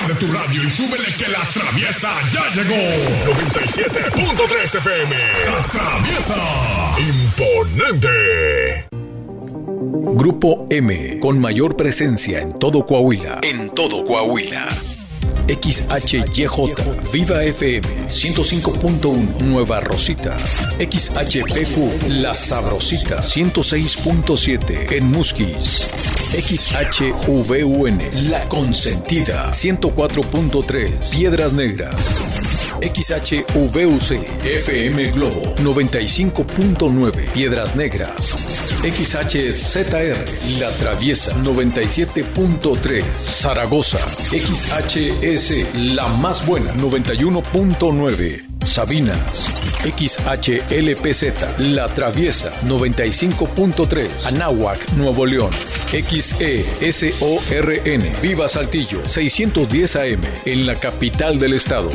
Enciende tu radio y súbele que la Traviesa ya llegó. 97.3 FM. La Traviesa. Imponente. Grupo M, con mayor presencia en todo Coahuila. XHYJ, Viva FM, 105.1, Nueva Rosita. XHPQ, La Sabrosita, 106.7, en Musquis. XHVUN, La Consentida, 104.3, Piedras Negras. XHVUC, FM Globo, 95.9, Piedras Negras. XHZR, La Traviesa, 97.3, Zaragoza. XHS, La Más Buena, 91.9, Sabinas. XHLPZ, La Traviesa, 95.3, Anáhuac, Nuevo León. XESORN, Viva Saltillo, 610 AM, en la capital del estado.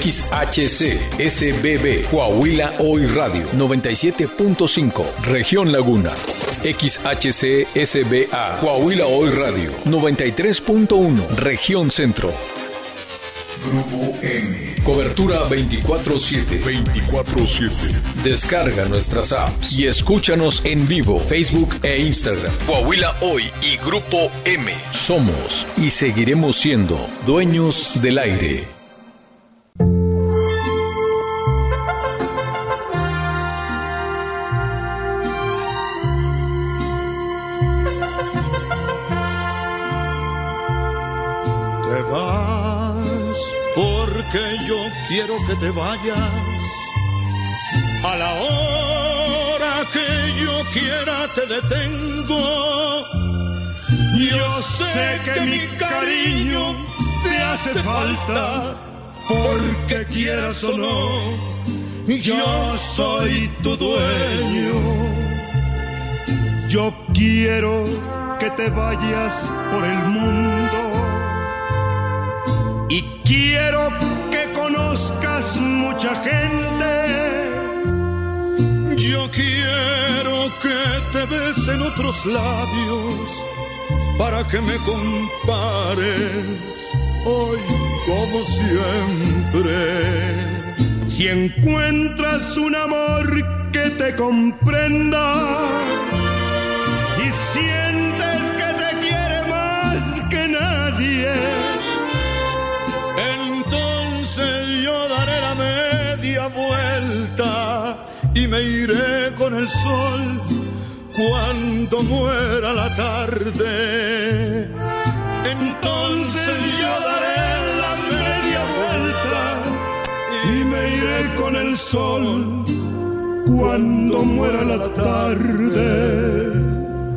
XHCSBB, Coahuila Hoy Radio, 97.5, Región Laguna. XHCSBA, Coahuila Hoy Radio, 93.1, Región Centro. Grupo M. Cobertura 24/7. 24/7. Descarga nuestras apps y escúchanos en vivo, Facebook e Instagram. Coahuila Hoy y Grupo M. Somos y seguiremos siendo dueños del aire. Que yo quiero que te vayas, a la hora que yo quiera te detengo. Yo sé que mi cariño te hace falta, porque quieras o no, yo soy tu dueño. Yo quiero que te vayas por el mundo y quiero que conozcas mucha gente. Yo quiero que te besen otros labios para que me compares hoy como siempre. Si encuentras un amor que te comprenda y sientes que te quiere más que nadie, entonces yo daré la media vuelta y me iré con el sol cuando muera la tarde. Entonces yo daré la media vuelta y me iré con el sol cuando muera la tarde.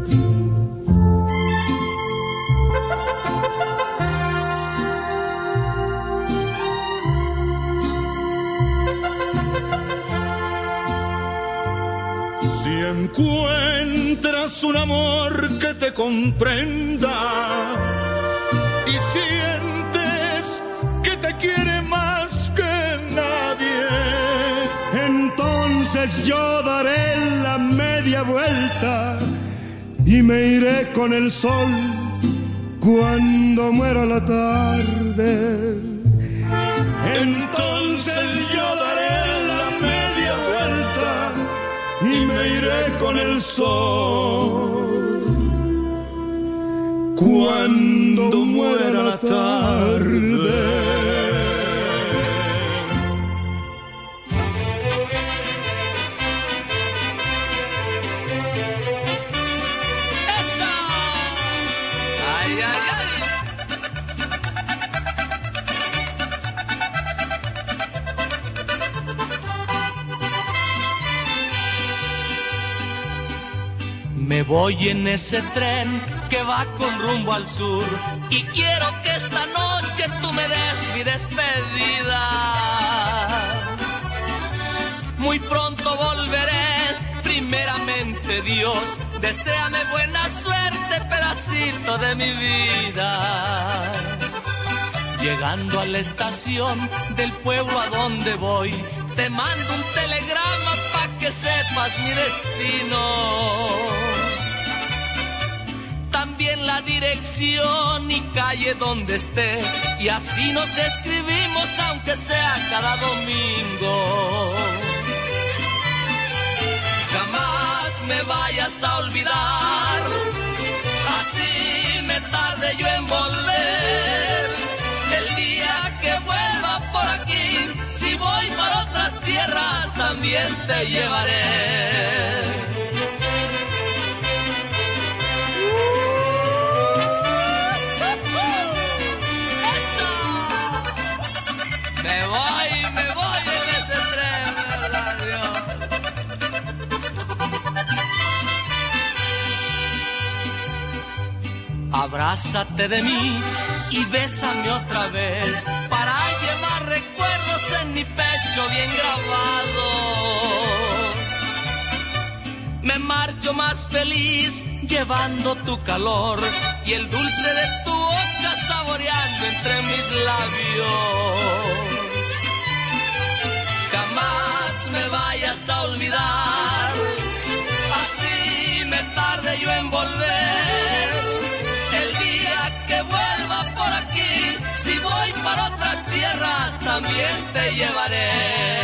Encuentras un amor que te comprenda y sientes que te quiere más que nadie, entonces yo daré la media vuelta y me iré con el sol cuando muera la tarde. Entonces yo daré la media vuelta y me iré con el sol cuando muera la tarde. Me voy en ese tren que va con rumbo al sur y quiero que esta noche tú me des mi despedida. Muy pronto volveré, primeramente Dios, deséame buena suerte, pedacito de mi vida. Llegando a la estación del pueblo a donde voy, te mando un telegrama pa' que sepas mi destino. También la dirección y calle donde esté, y así nos escribimos aunque sea cada domingo. Jamás me vayas a olvidar, así me tarde yo en volver. El día que vuelva por aquí, si voy para otras tierras también te llevaré. Me voy en ese tren, ¿verdad, Dios? Abrázate de mí y bésame otra vez para llevar recuerdos en mi pecho bien grabados. Me marcho más feliz llevando tu calor y el dulce de tu boca saboreando entre mis labios. Jamás me vayas a olvidar, así me tarde yo en volver. El día que vuelva por aquí, si voy para otras tierras también te llevaré.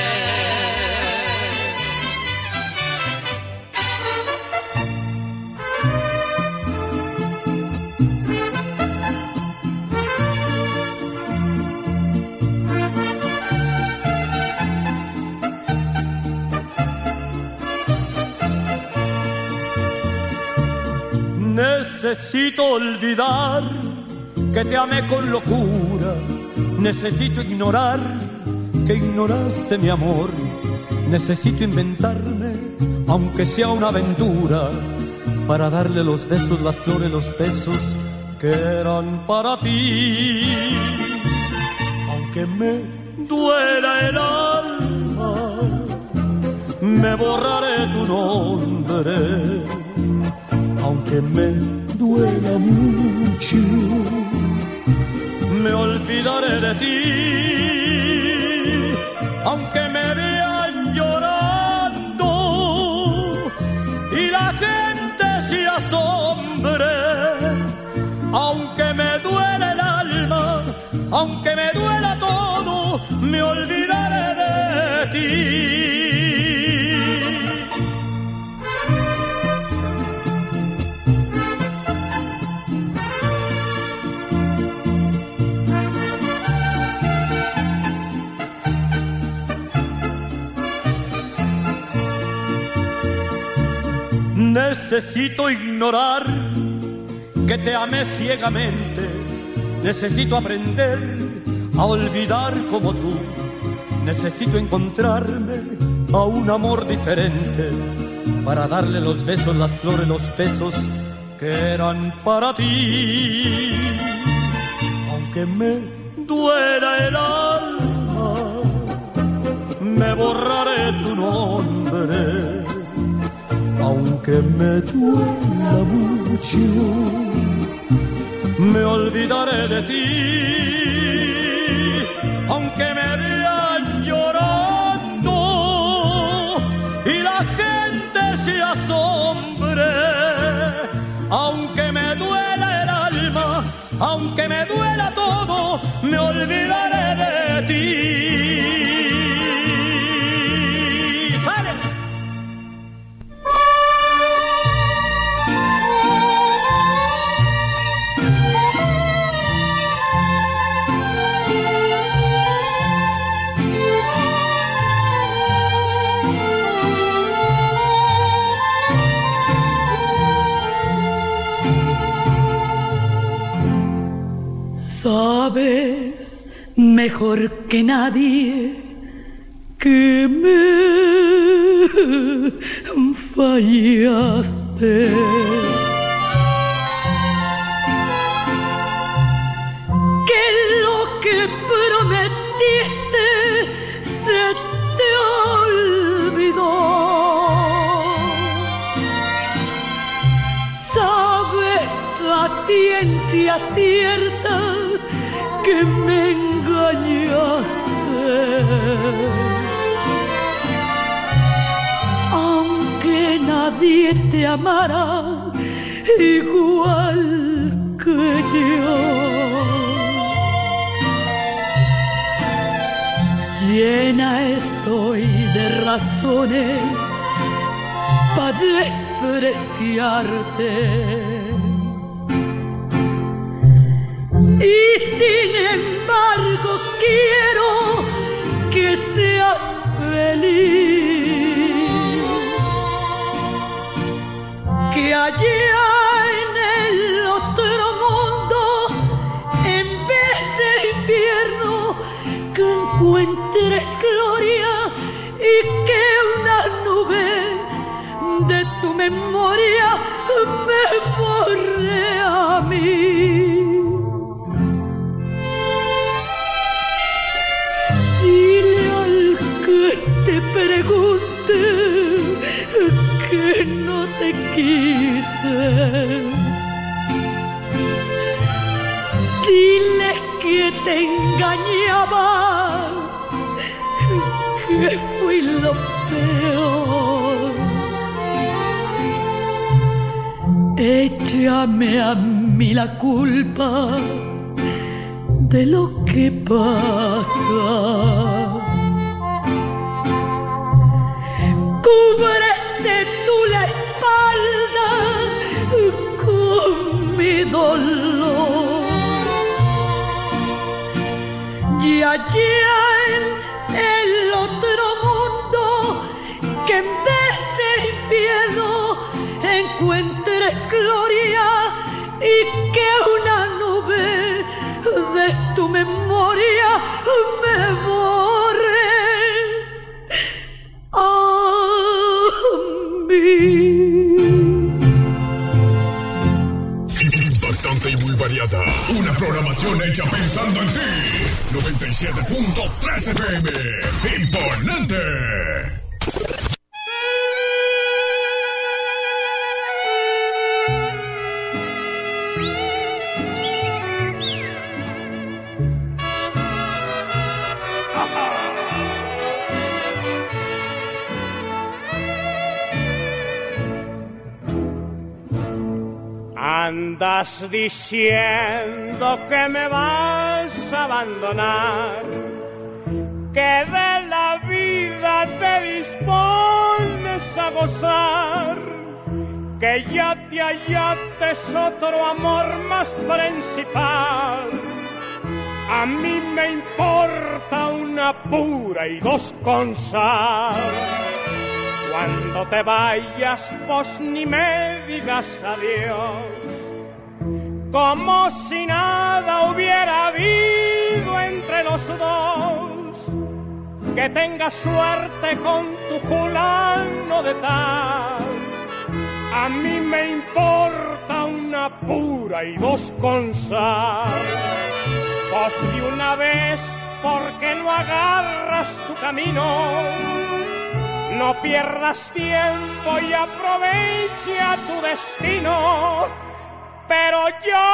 Necesito olvidar que te amé con locura. Necesito ignorar que ignoraste mi amor. Necesito inventarme, aunque sea una aventura, para darle los besos, las flores, los besos que eran para ti. Aunque me duela el alma, me borraré tu nombre. Aunque me duela mucho, me olvidaré de ti. Aunque me vean llorando y la gente se asombre, aunque me duele el alma, aunque me duela todo, me olvidaré de ti. Necesito ignorar que te amé ciegamente. Necesito aprender a olvidar como tú. Necesito encontrarme a un amor diferente para darle los besos, las flores, los besos que eran para ti. Aunque me duela el alma, me borraré tu nombre. Aunque me duela mucho, me olvidaré de ti. Aunque me vean llorando y la gente se asombre, aunque me duela el alma, aunque me duela todo, me olvidaré de ti. Sabes mejor que nadie que me fallaste. Que lo que prometiste se te olvidó. Sabes a ciencia cierta que me engañaste, aunque nadie te amara igual que yo. llena estoy de razones para despreciarte. Y sin embargo quiero que seas feliz, que allá en el otro mundo, en vez de infierno, que encuentres gloria y que una nube de tu memoria me borre a mí. Dile al que te pregunte que no te quise. Dile que te engañaba, que fui lo peor. Échame a mí la culpa de lo que pasa. Cúbrete tú la espalda con mi dolor. Y allá en el otro mundo, que en vez de infierno encuentres gloria y que una nube de tu memoria me borre a mí. Impactante y muy variada. Una programación hecha pensando en ti. 97.3 FM. Imponente. Andas diciendo que me vas a abandonar, que de la vida te dispones a gozar, que ya te hallates otro amor más principal. A mí me importa una pura y dos con sal. Cuando te vayas, vos ni me digas adiós, como si nada hubiera habido entre los dos. Que tengas suerte con tu fulano de tal. A mí me importa una pura y dos con sal. Vos de una vez, ¿por qué no agarras tu camino? No pierdas tiempo y aprovecha tu destino. Pero yo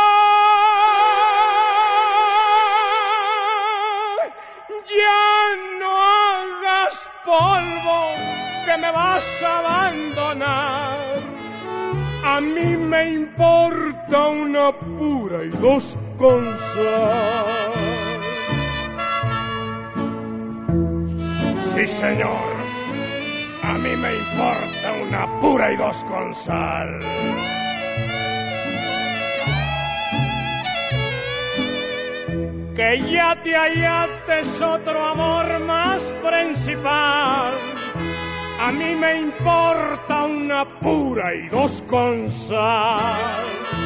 ya no hagas polvo, que me vas a abandonar. A mí me importa una pura y dos con sal. Sí, señor. A mí me importa una pura y dos con sal. Que ya te hallates otro amor más principal. A mí me importa una pura y dos con sal.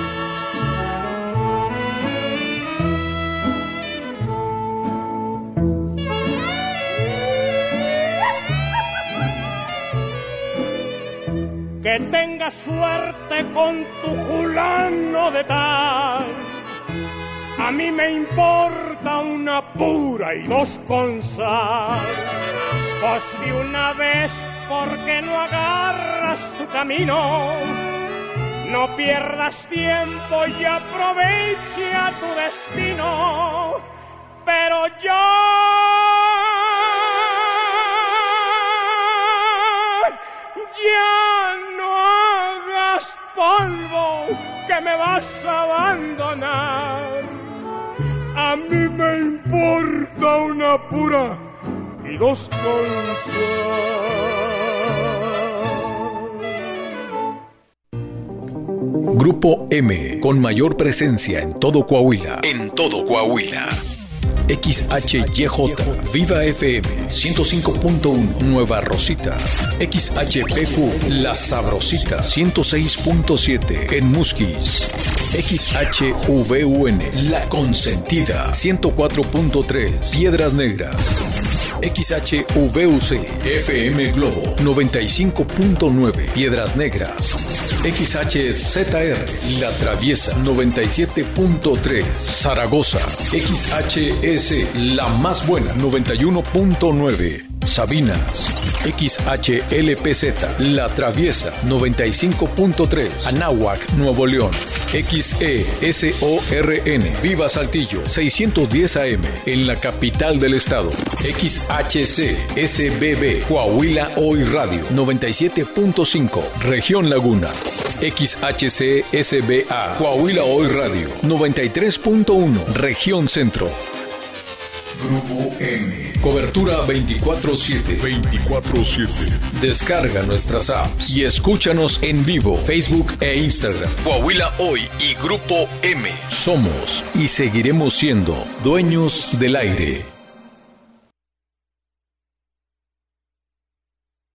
Que tengas suerte con tu fulano de tal. A mí me importa una pura y dos con sal. Pues de una vez, ¿por qué no agarras tu camino? No pierdas tiempo y aprovecha tu destino. Pero yo ya no hagas polvo, que me vas a abandonar. A mí me importa una pura cálidos con sal. Grupo M, con mayor presencia en todo Coahuila. En todo Coahuila. XHYJ, Viva FM 105.1, Nueva Rosita. XHPQ, La Sabrosita 106.7 en Musquis. XHVUN, La Consentida 104.3, Piedras Negras. XHVUC, FM Globo 95.9, Piedras Negras. XHZR, La Traviesa 97.3, Zaragoza. XHS, La Más Buena 91.9, Sabinas. XHLPZ, La Traviesa 95.3, Anáhuac, Nuevo León. XESORN, Viva Saltillo 610 AM, en la capital del estado. XHC SBB, Coahuila Hoy Radio 97.5, Región Laguna. XHC SBA, Coahuila Hoy Radio 93.1, Región Centro. Grupo M. Cobertura 24/7. 24/7. Descarga nuestras apps y escúchanos en vivo, Facebook e Instagram. Coahuila Hoy y Grupo M. Somos y seguiremos siendo dueños del aire.